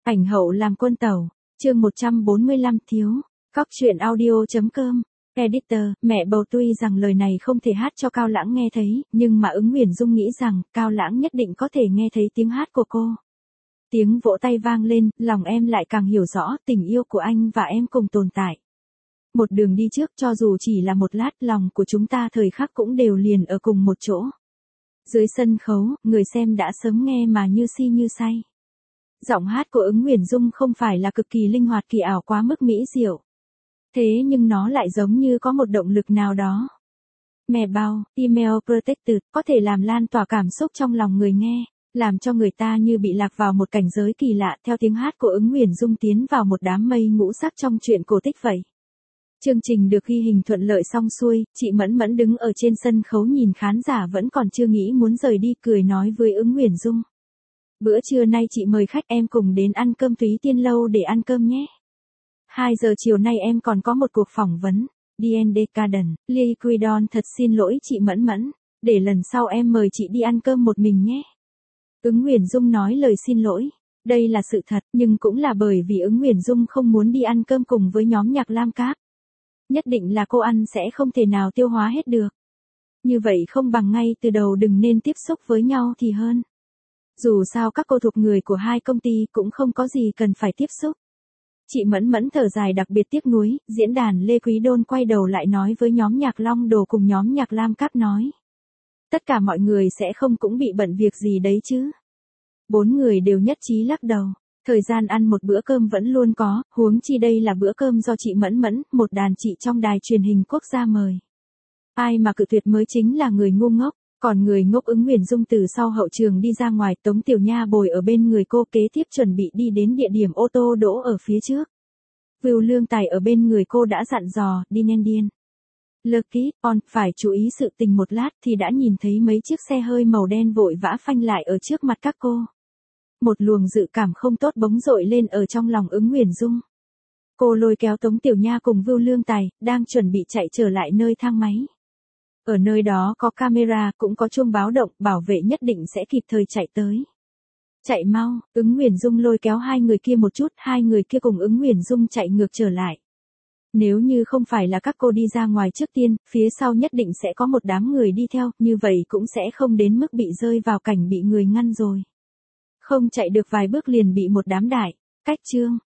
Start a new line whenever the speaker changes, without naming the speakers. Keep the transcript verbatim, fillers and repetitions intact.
Ảnh hậu làm quân tẩu, chương một trăm bốn mươi lăm thiếu, cóc truyện audio.com, editor, mẹ bầu tuy rằng lời này không thể hát cho Cao Lãng nghe thấy, nhưng mà ứng Huyền Dung nghĩ rằng, Cao Lãng nhất định có thể nghe thấy tiếng hát của cô. Tiếng vỗ tay vang lên, lòng em lại càng hiểu rõ tình yêu của anh và em cùng tồn tại. Một đường đi trước cho dù chỉ là một lát, lòng của chúng ta thời khắc cũng đều liền ở cùng một chỗ. Dưới sân khấu, người xem đã sớm nghe mà như si như say. Giọng hát của ứng Huyền Dung không phải là cực kỳ linh hoạt kỳ ảo quá mức mỹ diệu. Thế nhưng nó lại giống như có một động lực nào đó. Mè bao, email protected, có thể làm lan tỏa cảm xúc trong lòng người nghe, làm cho người ta như bị lạc vào một cảnh giới kỳ lạ theo tiếng hát của ứng Huyền Dung tiến vào một đám mây ngũ sắc trong truyện cổ tích vậy. Chương trình được ghi hình thuận lợi xong xuôi, chị Mẫn Mẫn đứng ở trên sân khấu nhìn khán giả vẫn còn chưa nghĩ muốn rời đi, cười nói với ứng Huyền Dung. Bữa trưa nay chị mời khách em cùng đến ăn cơm Thúy Tiên Lâu để ăn cơm nhé. hai giờ chiều nay em còn có một cuộc phỏng vấn. đê en đê Garden, Liquidon thật xin lỗi chị Mẫn Mẫn, để lần sau em mời chị đi ăn cơm một mình nhé. Ứng Huyền Dung nói lời xin lỗi. Đây là sự thật, nhưng cũng là bởi vì ứng Huyền Dung không muốn đi ăn cơm cùng với nhóm nhạc Lam Các. Nhất định là cô ăn sẽ không thể nào tiêu hóa hết được. Như vậy không bằng ngay từ đầu đừng nên tiếp xúc với nhau thì hơn. Dù sao các cô thuộc người của hai công ty cũng không có gì cần phải tiếp xúc. Chị Mẫn Mẫn thở dài đặc biệt tiếc nuối, diễn đàn Lê Quý Đôn quay đầu lại nói với nhóm nhạc Long Đồ cùng nhóm nhạc Lam Các nói. Tất cả mọi người sẽ không cũng bị bận việc gì đấy chứ. Bốn người đều nhất trí lắc đầu. Thời gian ăn một bữa cơm vẫn luôn có, huống chi đây là bữa cơm do chị Mẫn Mẫn, một đàn chị trong đài truyền hình quốc gia mời. Ai mà cự tuyệt mới chính là người ngu ngốc, còn người ngốc ứng Huyền Dung từ sau hậu trường đi ra ngoài, Tống Tiểu Nha bồi ở bên người cô kế tiếp chuẩn bị đi đến địa điểm ô tô đỗ ở phía trước. Vưu Lương Tài ở bên người cô đã dặn dò, đi nên điên. Lucky, on, phải chú ý sự tình một lát thì đã nhìn thấy mấy chiếc xe hơi màu đen vội vã phanh lại ở trước mặt các cô. Một luồng dự cảm không tốt bỗng dội lên ở trong lòng ứng Huyền Dung. Cô lôi kéo Tống Tiểu Nha cùng Vưu Lương Tài, đang chuẩn bị chạy trở lại nơi thang máy. Ở nơi đó có camera, cũng có chuông báo động, bảo vệ nhất định sẽ kịp thời chạy tới. Chạy mau, ứng Huyền Dung lôi kéo hai người kia một chút, hai người kia cùng ứng Huyền Dung chạy ngược trở lại. Nếu như không phải là các cô đi ra ngoài trước tiên, phía sau nhất định sẽ có một đám người đi theo, như vậy cũng sẽ không đến mức bị rơi vào cảnh bị người ngăn rồi. Không chạy được vài bước liền bị một đám đại, cách chương,